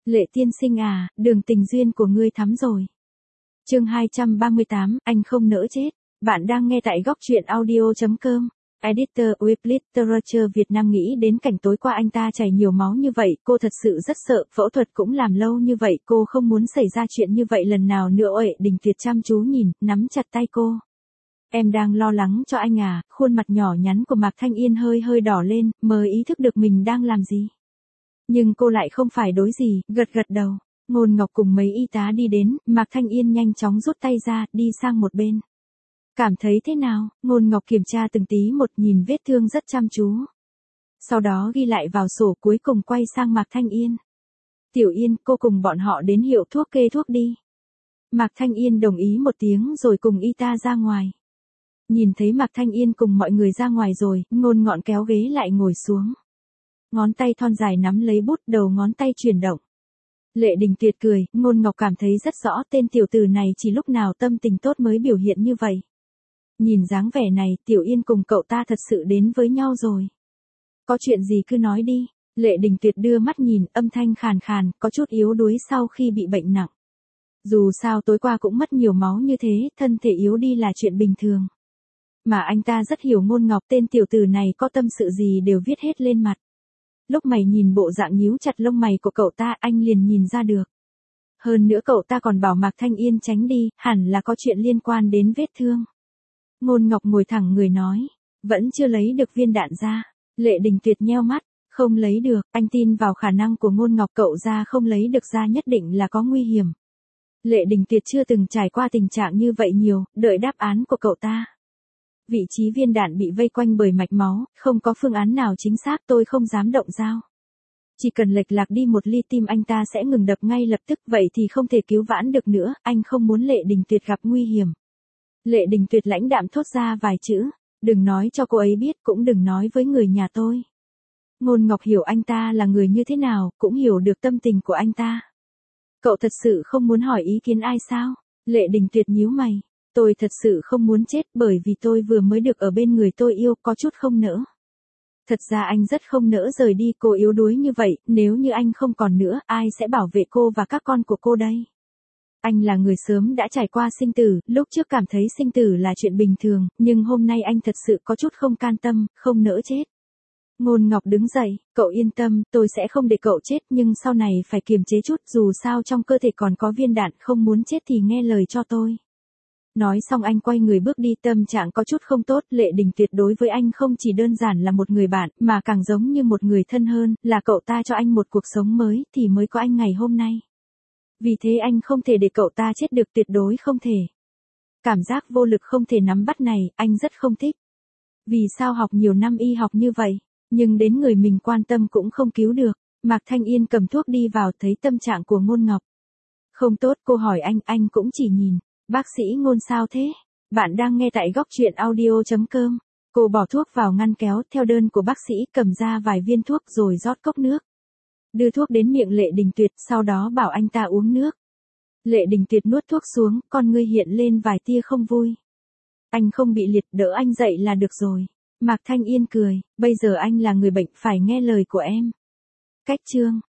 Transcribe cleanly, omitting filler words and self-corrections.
Lệ tiên sinh à, đường tình duyên của ngươi thắm rồi. Chương 238, anh không nỡ chết. Bạn đang nghe tại góc truyện audio.com. Editor with Literature Việt Nam nghĩ đến cảnh tối qua anh ta chảy nhiều máu như vậy, cô thật sự rất sợ, phẫu thuật cũng làm lâu như vậy, cô không muốn xảy ra chuyện như vậy lần nào nữa. Uệ Đình Tuyệt chăm chú nhìn, nắm chặt tay cô. Em đang lo lắng cho anh à, khuôn mặt nhỏ nhắn của Mạc Thanh Yên hơi hơi đỏ lên, mới ý thức được mình đang làm gì. Nhưng cô lại không phải đối gì, gật gật đầu. Ngôn Ngọc cùng mấy y tá đi đến, Mạc Thanh Yên nhanh chóng rút tay ra, đi sang một bên. Cảm thấy thế nào? Ngôn Ngọc kiểm tra từng tí một, nhìn vết thương rất chăm chú. Sau đó ghi lại vào sổ, cuối cùng quay sang Mạc Thanh Yên. Tiểu Yên, cô cùng bọn họ đến hiệu thuốc kê thuốc đi. Mạc Thanh Yên đồng ý một tiếng rồi cùng y tá ra ngoài. Nhìn thấy Mạc Thanh Yên cùng mọi người ra ngoài rồi, Ngôn Ngọn kéo ghế lại ngồi xuống. Ngón tay thon dài nắm lấy bút, đầu ngón tay chuyển động. Lệ Đình Tuyệt cười, Ngôn Ngọc cảm thấy rất rõ tên tiểu tử này chỉ lúc nào tâm tình tốt mới biểu hiện như vậy. Nhìn dáng vẻ này, Tiểu Yên cùng cậu ta thật sự đến với nhau rồi. Có chuyện gì cứ nói đi. Lệ Đình Tuyệt đưa mắt nhìn, âm thanh khàn khàn, có chút yếu đuối sau khi bị bệnh nặng. Dù sao tối qua cũng mất nhiều máu như thế, thân thể yếu đi là chuyện bình thường. Mà anh ta rất hiểu Ngôn Ngọc, tên tiểu tử này có tâm sự gì đều viết hết lên mặt. Lúc mày nhìn bộ dạng nhíu chặt lông mày của cậu ta, anh liền nhìn ra được. Hơn nữa cậu ta còn bảo Mạc Thanh Yên tránh đi, hẳn là có chuyện liên quan đến vết thương. Ngôn Ngọc ngồi thẳng người nói, vẫn chưa lấy được viên đạn ra. Lệ Đình Tuyệt nheo mắt, không lấy được, anh tin vào khả năng của Ngôn Ngọc, cậu ra không lấy được ra nhất định là có nguy hiểm. Lệ Đình Tuyệt chưa từng trải qua tình trạng như vậy nhiều, đợi đáp án của cậu ta. Vị trí viên đạn bị vây quanh bởi mạch máu, không có phương án nào chính xác, tôi không dám động dao. Chỉ cần lệch lạc đi một ly tim anh ta sẽ ngừng đập ngay lập tức, vậy thì không thể cứu vãn được nữa, anh không muốn Lệ Đình Tuyệt gặp nguy hiểm. Lệ Đình Tuyệt lãnh đạm thốt ra vài chữ, đừng nói cho cô ấy biết, cũng đừng nói với người nhà tôi. Ngôn Ngọc hiểu anh ta là người như thế nào, cũng hiểu được tâm tình của anh ta. Cậu thật sự không muốn hỏi ý kiến ai sao? Lệ Đình Tuyệt nhíu mày. Tôi thật sự không muốn chết bởi vì tôi vừa mới được ở bên người tôi yêu, có chút không nỡ. Thật ra anh rất không nỡ rời đi, cô yếu đuối như vậy, nếu như anh không còn nữa, ai sẽ bảo vệ cô và các con của cô đây? Anh là người sớm đã trải qua sinh tử, lúc trước cảm thấy sinh tử là chuyện bình thường, nhưng hôm nay anh thật sự có chút không can tâm, không nỡ chết. Ngôn Ngọc đứng dậy, cậu yên tâm, tôi sẽ không để cậu chết, nhưng sau này phải kiềm chế chút, dù sao trong cơ thể còn có viên đạn, không muốn chết thì nghe lời cho tôi. Nói xong anh quay người bước đi, tâm trạng có chút không tốt. Lệ Đình Tuyệt đối với anh không chỉ đơn giản là một người bạn, mà càng giống như một người thân hơn, là cậu ta cho anh một cuộc sống mới, thì mới có anh ngày hôm nay. Vì thế anh không thể để cậu ta chết được, tuyệt đối không thể. Cảm giác vô lực không thể nắm bắt này, anh rất không thích. Vì sao học nhiều năm y học như vậy, nhưng đến người mình quan tâm cũng không cứu được. Mạc Thanh Yên cầm thuốc đi vào, thấy tâm trạng của Ngôn Ngọc không tốt, cô hỏi anh cũng chỉ nhìn. Bác sĩ Ngôn sao thế? Bạn đang nghe tại góc truyện audio.com. Cô bỏ thuốc vào ngăn kéo, theo đơn của bác sĩ, cầm ra vài viên thuốc rồi rót cốc nước. Đưa thuốc đến miệng Lệ Đình Tuyệt, sau đó bảo anh ta uống nước. Lệ Đình Tuyệt nuốt thuốc xuống, con ngươi hiện lên vài tia không vui. Anh không bị liệt, đỡ anh dậy là được rồi. Mạc Thanh Yên cười, bây giờ anh là người bệnh, phải nghe lời của em. Cách chương.